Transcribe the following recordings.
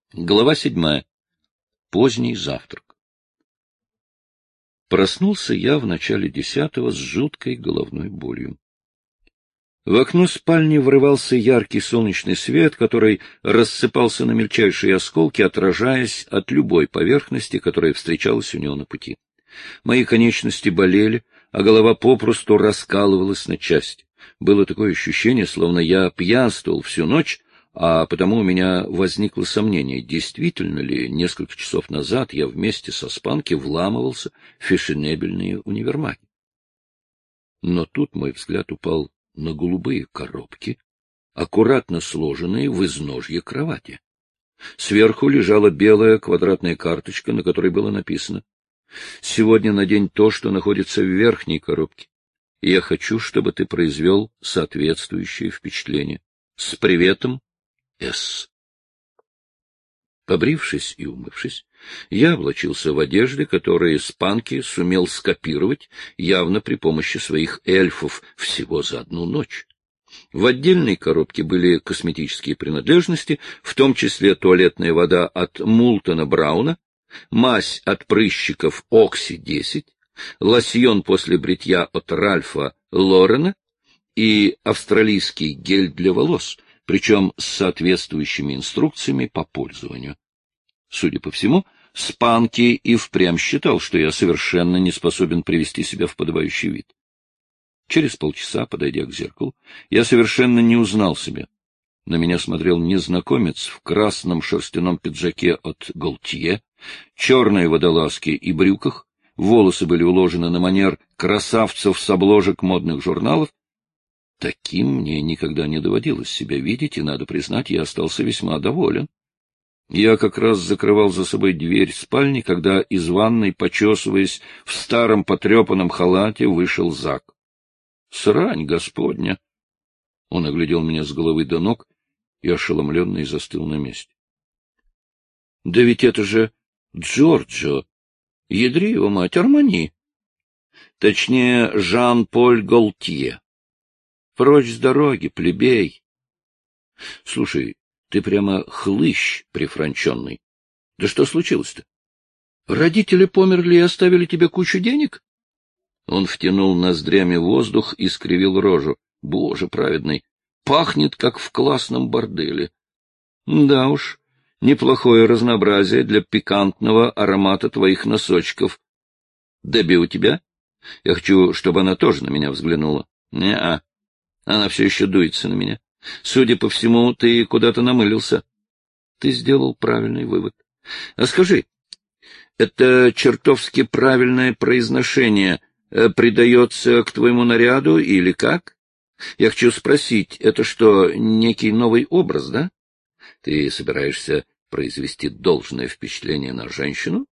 Глава 7. Поздний завтрак. Проснулся я в начале 10-го с жуткой головной болью. В окно спальни врывался яркий солнечный свет, который рассыпался на мельчайшие осколки, отражаясь от любой поверхности, которая встречалась у него на пути. Мои конечности болели, а голова попросту раскалывалась на части. Было такое ощущение, словно я пьянствовал всю ночь, а потому у меня возникло сомнение, действительно ли несколько часов назад я вместе со Спанки вламывался в фешенебельные универмаги. Но тут мой взгляд упал на голубые коробки, аккуратно сложенные в изножье кровати. Сверху лежала белая квадратная карточка, на которой было написано: «Сегодня надень то, что находится в верхней коробке. Я хочу, чтобы ты произвел соответствующее впечатление. С приветом, С». Побрившись и умывшись, я облачился в одежды, которые Спанки сумел скопировать явно при помощи своих эльфов всего за одну ночь. В отдельной коробке были косметические принадлежности, в том числе туалетная вода от Мултона Брауна, мазь от прыщиков Окси-10, лосьон после бритья от Ральфа Лорена и австралийский гель для волос, причем с соответствующими инструкциями по пользованию. Судя по всему, Спанки и впрямь считал, что я совершенно не способен привести себя в подобающий вид. Через полчаса, подойдя к зеркалу, я совершенно не узнал себя. На меня смотрел незнакомец в красном шерстяном пиджаке от Gaultier, черной водолазке и брюках, волосы были уложены на манер красавцев с обложек модных журналов. Таким мне никогда не доводилось себя видеть, и, надо признать, я остался весьма доволен. Я как раз закрывал за собой дверь спальни, когда из ванной, почесываясь в старом потрепанном халате, вышел Зак. Срань господня! Он оглядел меня с головы до ног и ошеломленный застыл на месте. — Да ведь это же Джорджо! Ядри его мать, Армани! Точнее, Жан-Поль Gaultier. Прочь с дороги, плебей! Слушай, ты прямо хлыщ прифранченный. Да что случилось-то? Родители померли и оставили тебе кучу денег? Он втянул ноздрями воздух и скривил рожу. Боже праведный, пахнет, как в классном борделе. Да уж, неплохое разнообразие для пикантного аромата твоих носочков. Дебби у тебя? Я хочу, чтобы она тоже на меня взглянула. Не-а, она все еще дуется на меня. Судя по всему, ты куда-то намылился. Ты сделал правильный вывод. А скажи, это чертовски правильное произношение придается к твоему наряду или как? Я хочу спросить, это что, некий новый образ, да? Ты собираешься произвести должное впечатление на женщину?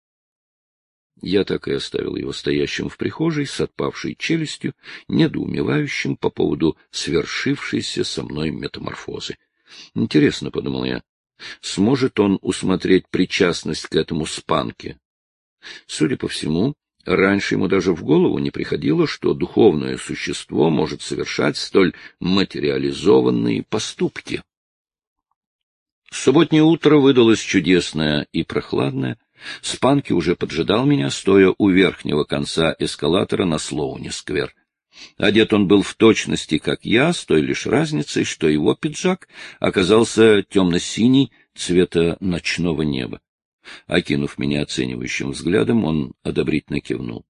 Я так и оставил его стоящим в прихожей с отпавшей челюстью, недоумевающим по поводу свершившейся со мной метаморфозы. Интересно, — подумал я, — сможет он усмотреть причастность к этому Спанке? Судя по всему, раньше ему даже в голову не приходило, что духовное существо может совершать столь материализованные поступки. Субботнее утро выдалось чудесное и прохладное. Спанки уже поджидал меня, стоя у верхнего конца эскалатора на Слоуни-сквер. Одет он был в точности, как я, с той лишь разницей, что его пиджак оказался темно-синий, цвета ночного неба. Окинув меня оценивающим взглядом, он одобрительно кивнул.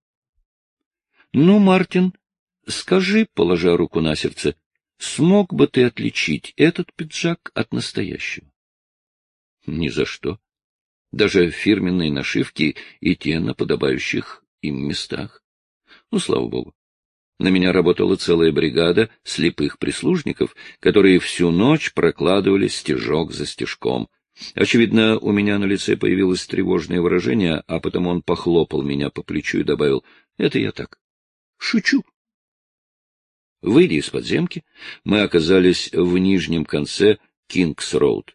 — Ну, Мартин, скажи, положа руку на сердце, смог бы ты отличить этот пиджак от настоящего? — Ни за что. Даже фирменные нашивки и те на подобающих им местах. Ну, слава богу. На меня работала целая бригада слепых прислужников, которые всю ночь прокладывали стежок за стежком. Очевидно, у меня на лице появилось тревожное выражение, а потому он похлопал меня по плечу и добавил: — Это я так. Шучу. Выйдя из подземки, мы оказались в нижнем конце Кингс-роуд.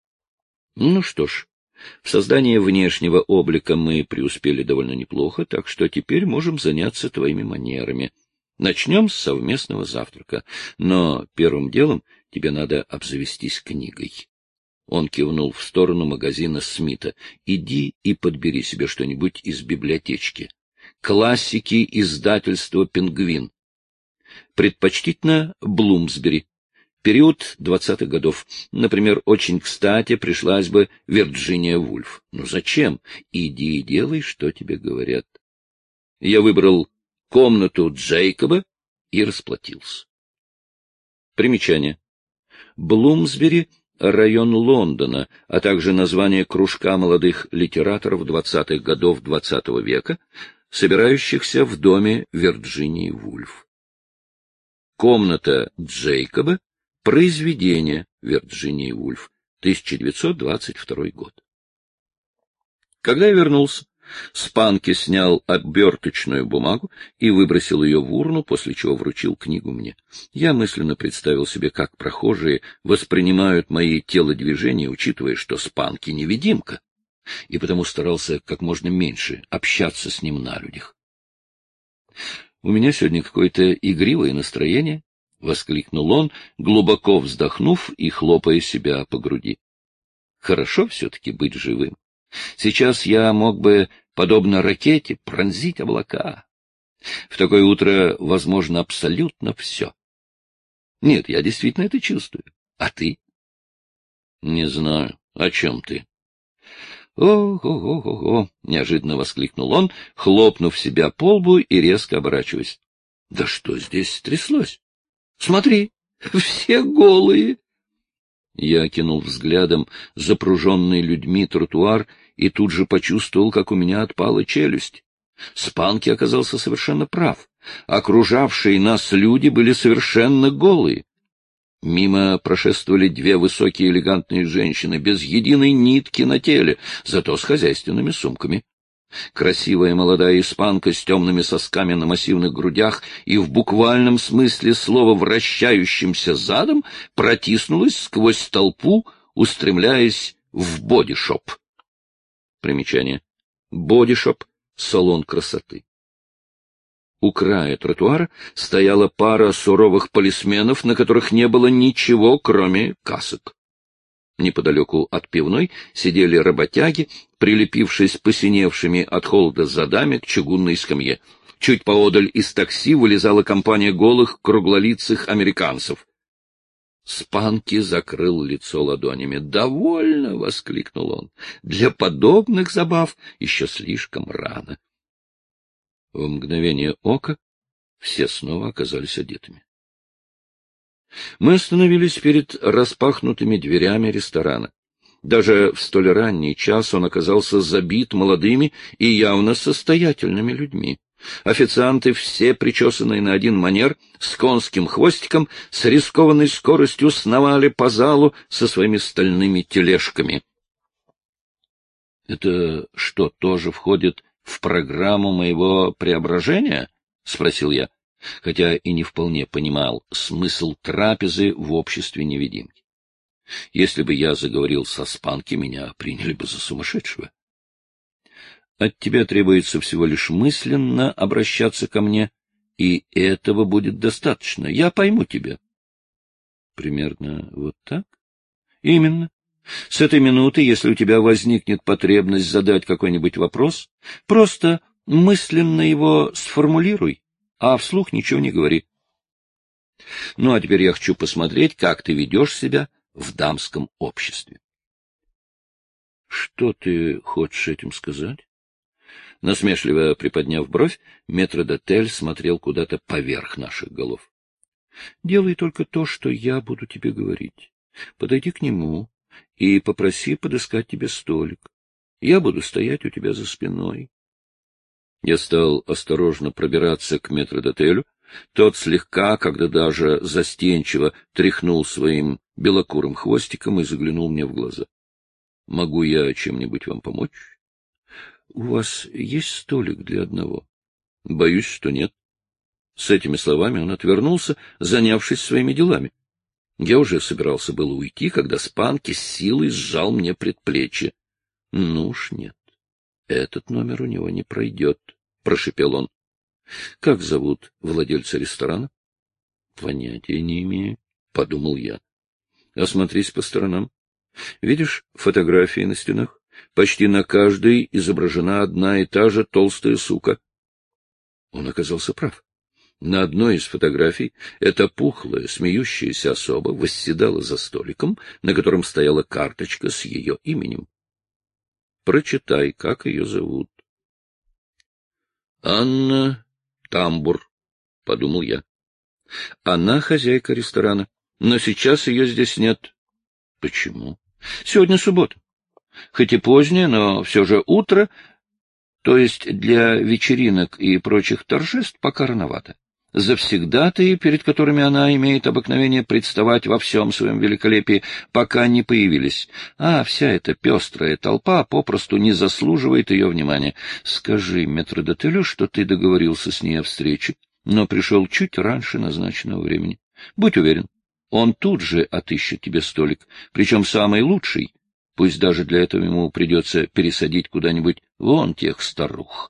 Ну что ж, в создании внешнего облика мы преуспели довольно неплохо, так что теперь можем заняться твоими манерами. Начнем с совместного завтрака, но первым делом тебе надо обзавестись книгой. Он кивнул в сторону магазина Смита. Иди и подбери себе что-нибудь из библиотечки. Классики издательства «Пингвин». Предпочтительно Блумсбери. Период 20-х годов. Например, очень кстати пришлась бы Вирджиния Вульф. Ну зачем? Иди и делай, что тебе говорят. Я выбрал комнату Джейкоба и расплатился. Примечание. Блумсбери — район Лондона, а также название кружка молодых литераторов 20-х годов XX века, собирающихся в доме Вирджинии Вульф. Комната Джейкоба — произведение Вирджинии Вульф, 1922 год. Когда я вернулся, Спанки снял оберточную бумагу и выбросил ее в урну, после чего вручил книгу мне. Я мысленно представил себе, как прохожие воспринимают мои телодвижения, учитывая, что Спанки — невидимка, и потому старался как можно меньше общаться с ним на людях. — У меня сегодня какое-то игривое настроение, — воскликнул он, глубоко вздохнув и хлопая себя по груди. — Хорошо все-таки быть живым. Сейчас я мог бы, подобно ракете, пронзить облака. В такое утро возможно абсолютно все. Нет, я действительно это чувствую. А ты? Не знаю. О чем ты? О-го-го-го-го! Неожиданно воскликнул он, хлопнув себя по лбу и резко оборачиваясь. Да что здесь стряслось? Смотри, все голые! Я окинул взглядом запруженный людьми тротуар и тут же почувствовал, как у меня отпала челюсть. Спанки оказался совершенно прав. Окружавшие нас люди были совершенно голые. Мимо прошествовали две высокие элегантные женщины, без единой нитки на теле, зато с хозяйственными сумками. Красивая молодая испанка с темными сосками на массивных грудях и в буквальном смысле слова вращающимся задом протиснулась сквозь толпу, устремляясь в бодишоп. Примечание. Бодишоп — салон красоты. У края тротуара стояла пара суровых полисменов, на которых не было ничего, кроме касок. Неподалеку от пивной сидели работяги, прилепившись посиневшими от холода задами к чугунной скамье. Чуть поодаль из такси вылезала компания голых, круглолицых американцев. Спанки закрыл лицо ладонями. «Довольно!» — воскликнул он. «Для подобных забав еще слишком рано». В мгновение ока все снова оказались одетыми. Мы остановились перед распахнутыми дверями ресторана. Даже в столь ранний час он оказался забит молодыми и явно состоятельными людьми. Официанты, все причесанные на один манер, с конским хвостиком, с рискованной скоростью сновали по залу со своими стальными тележками. — Это что, тоже входит в программу моего преображения? — спросил я, хотя и не вполне понимал смысл трапезы в обществе невидимки. Если бы я заговорил со Спанки, меня приняли бы за сумасшедшего. От тебя требуется всего лишь мысленно обращаться ко мне, и этого будет достаточно. Я пойму тебя. Примерно вот так? Именно. С этой минуты, если у тебя возникнет потребность задать какой-нибудь вопрос, просто мысленно его сформулируй, а вслух ничего не говори. Ну, а теперь я хочу посмотреть, как ты ведешь себя в дамском обществе. Что ты хочешь этим сказать? Насмешливо приподняв бровь, метрдотель смотрел куда-то поверх наших голов. — Делай только то, что я буду тебе говорить. Подойди к нему и попроси подыскать тебе столик. Я буду стоять у тебя за спиной. Я стал осторожно пробираться к метрдотелю. Тот слегка, когда даже застенчиво, тряхнул своим белокурым хвостиком и заглянул мне в глаза. — Могу я чем-нибудь вам помочь? — У вас есть столик для одного? — Боюсь, что нет. С этими словами он отвернулся, занявшись своими делами. Я уже собирался было уйти, когда Спанки с силой сжал мне предплечье. — Ну уж нет, этот номер у него не пройдет, — прошепел он. — Как зовут владельца ресторана? — Понятия не имею, — подумал я. — Осмотрись по сторонам. Видишь фотографии на стенах? Почти на каждой изображена одна и та же толстая сука. Он оказался прав. На одной из фотографий эта пухлая, смеющаяся особа восседала за столиком, на котором стояла карточка с ее именем. Прочитай, как ее зовут. Анна Тамбур, — подумал я. Она хозяйка ресторана, но сейчас ее здесь нет. Почему? Сегодня суббота. Хоть и позднее, но все же утро, то есть для вечеринок и прочих торжеств пока рановато. Завсегдатаи, перед которыми она имеет обыкновение представать во всем своем великолепии, пока не появились, а вся эта пестрая толпа попросту не заслуживает ее внимания. Скажи метрдотелю, что ты договорился с ней о встрече, но пришел чуть раньше назначенного времени. Будь уверен, он тут же отыщет тебе столик, причем самый лучший, пусть даже для этого ему придется пересадить куда-нибудь вон тех старух.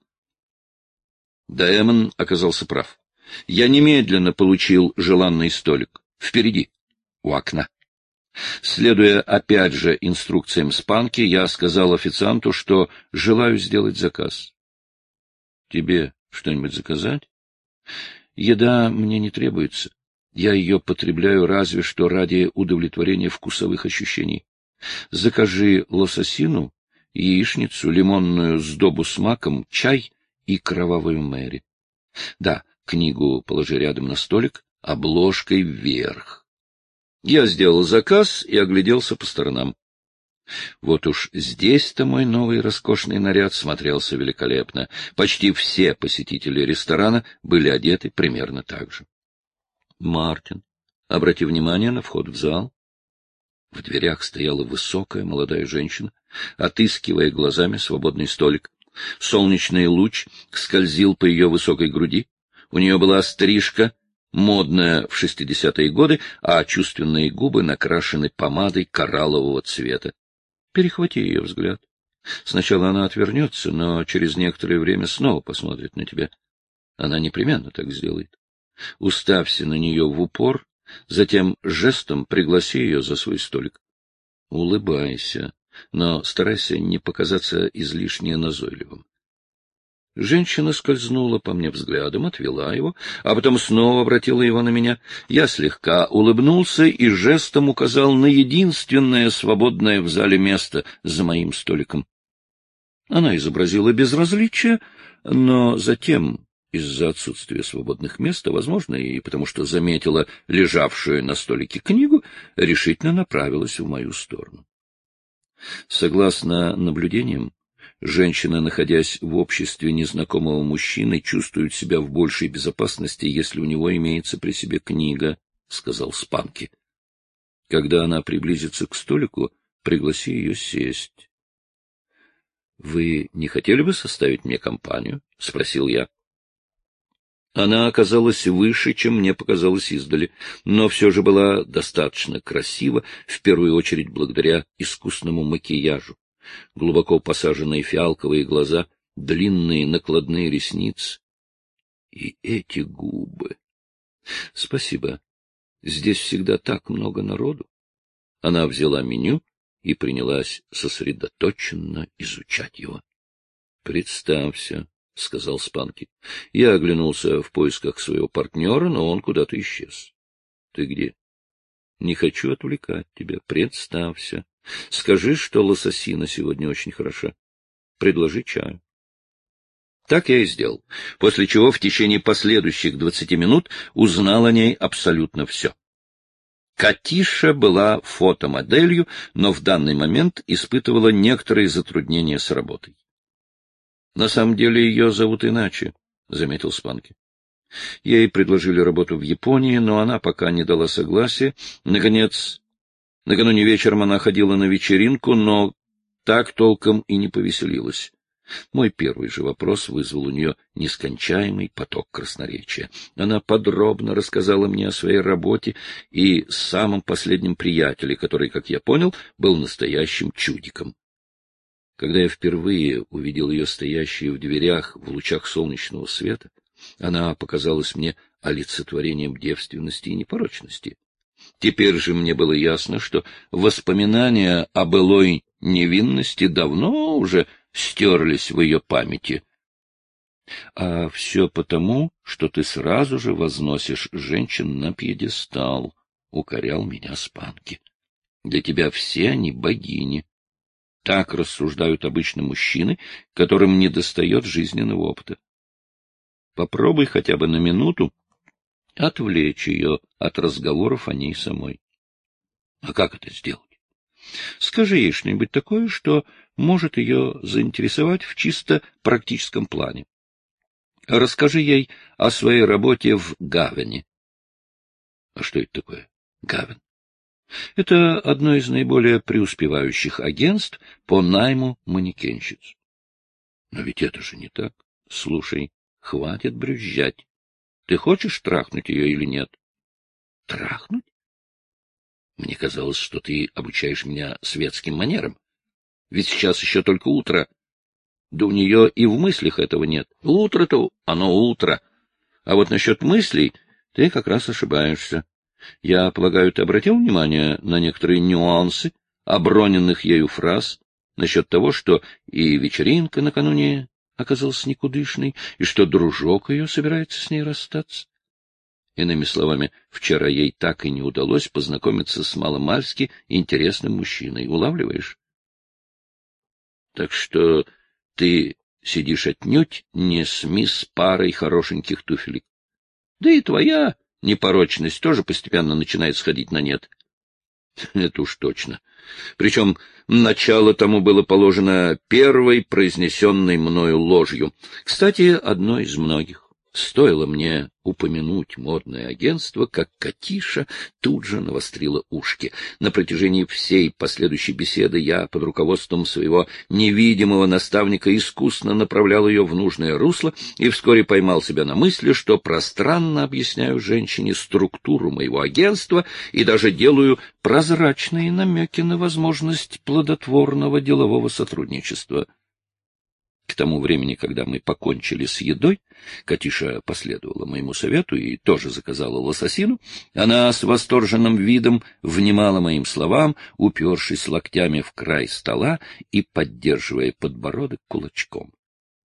Даэмон оказался прав. Я немедленно получил желанный столик. Впереди, у окна. Следуя опять же инструкциям Спанки, я сказал официанту, что желаю сделать заказ. — Тебе что-нибудь заказать? — Еда мне не требуется. Я ее потребляю разве что ради удовлетворения вкусовых ощущений. Закажи лососину, яичницу, лимонную сдобу с маком, чай и кровавую Мэри. Да, книгу положи рядом на столик, обложкой вверх. Я сделал заказ и огляделся по сторонам. Вот уж здесь-то мой новый роскошный наряд смотрелся великолепно. Почти все посетители ресторана были одеты примерно так же. Мартин, обрати внимание на вход в зал. В дверях стояла высокая молодая женщина, отыскивая глазами свободный столик. Солнечный луч скользил по ее высокой груди. У нее была стрижка, модная в 60-е годы, а чувственные губы накрашены помадой кораллового цвета. Перехвати ее взгляд. Сначала она отвернется, но через некоторое время снова посмотрит на тебя. Она непременно так сделает. Уставься на нее в упор, затем жестом пригласи ее за свой столик. Улыбайся, но старайся не показаться излишне назойливым. Женщина скользнула по мне взглядом, отвела его, а потом снова обратила его на меня. Я слегка улыбнулся и жестом указал на единственное свободное в зале место за моим столиком. Она изобразила безразличие, но затем, из-за отсутствия свободных мест, возможно, и потому что заметила лежавшую на столике книгу, решительно направилась в мою сторону. Согласно наблюдениям, женщина, находясь в обществе незнакомого мужчины, чувствует себя в большей безопасности, если у него имеется при себе книга, — сказал Спанки. Когда она приблизится к столику, пригласи ее сесть. — Вы не хотели бы составить мне компанию? — спросил я. Она оказалась выше, чем мне показалось издали, но все же была достаточно красива, в первую очередь благодаря искусному макияжу. Глубоко посаженные фиалковые глаза, длинные накладные ресницы. И эти губы. Спасибо. Здесь всегда так много народу. Она взяла меню и принялась сосредоточенно изучать его. Представься, — сказал Спанки. Я оглянулся в поисках своего партнера, но он куда-то исчез. — Ты где? — Не хочу отвлекать тебя. Представься. Скажи, что лососина сегодня очень хороша. Предложи чаю. Так я и сделал, после чего в течение последующих 20 минут узнал о ней абсолютно все. Катиша была фотомоделью, но в данный момент испытывала некоторые затруднения с работой. — На самом деле ее зовут иначе, — заметил Спанки. Ей предложили работу в Японии, но она пока не дала согласия. Накануне вечером она ходила на вечеринку, но так толком и не повеселилась. Мой первый же вопрос вызвал у нее нескончаемый поток красноречия. Она подробно рассказала мне о своей работе и самом последнем приятеле, который, как я понял, был настоящим чудиком. Когда я впервые увидел ее стоящей в дверях в лучах солнечного света, она показалась мне олицетворением девственности и непорочности. Теперь же мне было ясно, что воспоминания о былой невинности давно уже стерлись в ее памяти. А все потому, что ты сразу же возносишь женщин на пьедестал, — укорял меня Спанки. Для тебя все они богини. Так рассуждают обычно мужчины, которым недостает жизненного опыта. Попробуй хотя бы на минуту отвлечь ее от разговоров о ней самой. А как это сделать? Скажи ей что-нибудь такое, что может ее заинтересовать в чисто практическом плане. Расскажи ей о своей работе в Гавене. А что это такое? Гавен? Это одно из наиболее преуспевающих агентств по найму манекенщиц. Но ведь это же не так. Слушай, хватит брюзжать. Ты хочешь трахнуть ее или нет? Трахнуть? Мне казалось, что ты обучаешь меня светским манерам. Ведь сейчас еще только утро. Да у нее и в мыслях этого нет. Утро-то оно утро. А вот насчет мыслей ты как раз ошибаешься. Я полагаю, ты обратил внимание на некоторые нюансы оброненных ею фраз насчет того, что и вечеринка накануне оказалась никудышной, и что дружок ее собирается с ней расстаться. Иными словами, вчера ей так и не удалось познакомиться с маломальски интересным мужчиной. Улавливаешь? Так что ты сидишь отнюдь не с мисс парой хорошеньких туфелек. Да и твоя непорочность тоже постепенно начинает сходить на нет. Это уж точно. Причем начало тому было положено первой произнесенной мною ложью. Кстати, одной из многих. Стоило мне упомянуть модное агентство, как Катиша тут же навострила ушки. На протяжении всей последующей беседы я под руководством своего невидимого наставника искусно направлял ее в нужное русло и вскоре поймал себя на мысли, что пространно объясняю женщине структуру моего агентства и даже делаю прозрачные намеки на возможность плодотворного делового сотрудничества. К тому времени, когда мы покончили с едой, Катиша последовала моему совету и тоже заказала лососину. Она с восторженным видом внимала моим словам, упершись локтями в край стола и поддерживая подбородок кулачком.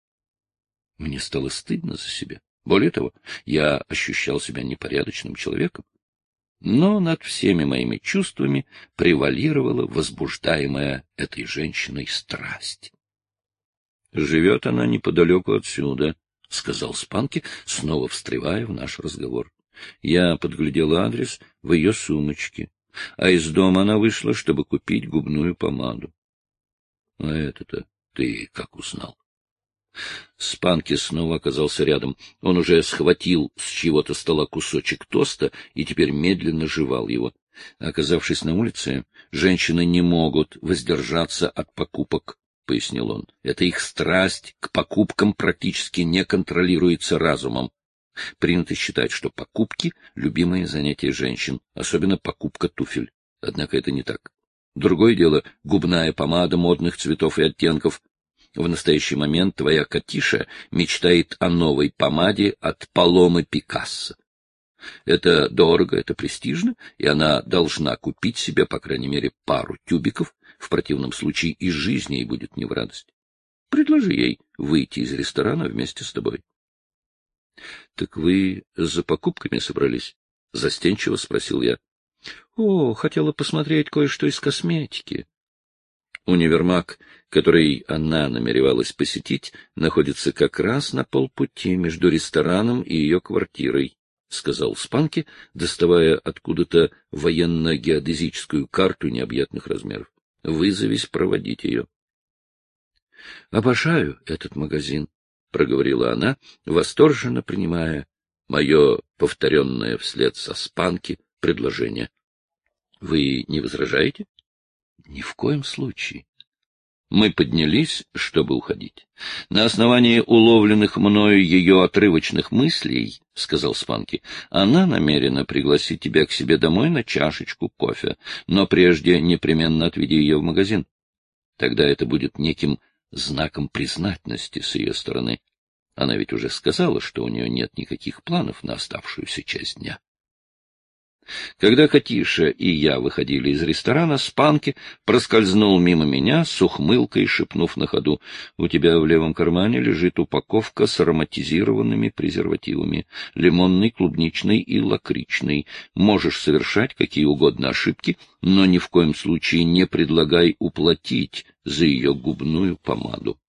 Мне стало стыдно за себя. Более того, я ощущал себя непорядочным человеком. Но над всеми моими чувствами превалировала возбуждаемая этой женщиной страсть. — Живет она неподалеку отсюда, — сказал Спанки, снова встревая в наш разговор. Я подглядел адрес в ее сумочке, а из дома она вышла, чтобы купить губную помаду. — А это-то ты как узнал? Спанки снова оказался рядом. Он уже схватил с чьего-то стола кусочек тоста и теперь медленно жевал его. Оказавшись на улице, женщины не могут воздержаться от покупок, — пояснил он. Это их страсть к покупкам практически не контролируется разумом. Принято считать, что покупки — любимое занятие женщин, особенно покупка туфель. Однако это не так. Другое дело — губная помада модных цветов и оттенков. В настоящий момент твоя Катиша мечтает о новой помаде от Паломы Пикассо. Это дорого, это престижно, и она должна купить себе, по крайней мере, пару тюбиков. В противном случае и жизнь ей будет не в радость. Предложи ей выйти из ресторана вместе с тобой. — Так вы за покупками собрались? — застенчиво спросил я. — О, хотела посмотреть кое-что из косметики. Универмаг, который она намеревалась посетить, находится как раз на полпути между рестораном и ее квартирой, — сказал Спанки, доставая откуда-то военно-геодезическую карту необъятных размеров. — Вызовись проводить ее. — Обожаю этот магазин, — проговорила она, восторженно принимая мое повторенное вслед со Спанки предложение. — Вы не возражаете? — Ни в коем случае. Мы поднялись, чтобы уходить. На основании уловленных мною ее отрывочных мыслей, — сказал Спанки, — она намерена пригласить тебя к себе домой на чашечку кофе, но прежде непременно отведи ее в магазин. Тогда это будет неким знаком признательности с ее стороны. Она ведь уже сказала, что у нее нет никаких планов на оставшуюся часть дня. Когда Катиша и я выходили из ресторана, Спанки проскользнул мимо меня с ухмылкой, шепнув на ходу: «У тебя в левом кармане лежит упаковка с ароматизированными презервативами, лимонный, клубничный и лакричный. Можешь совершать какие угодно ошибки, но ни в коем случае не предлагай уплатить за ее губную помаду».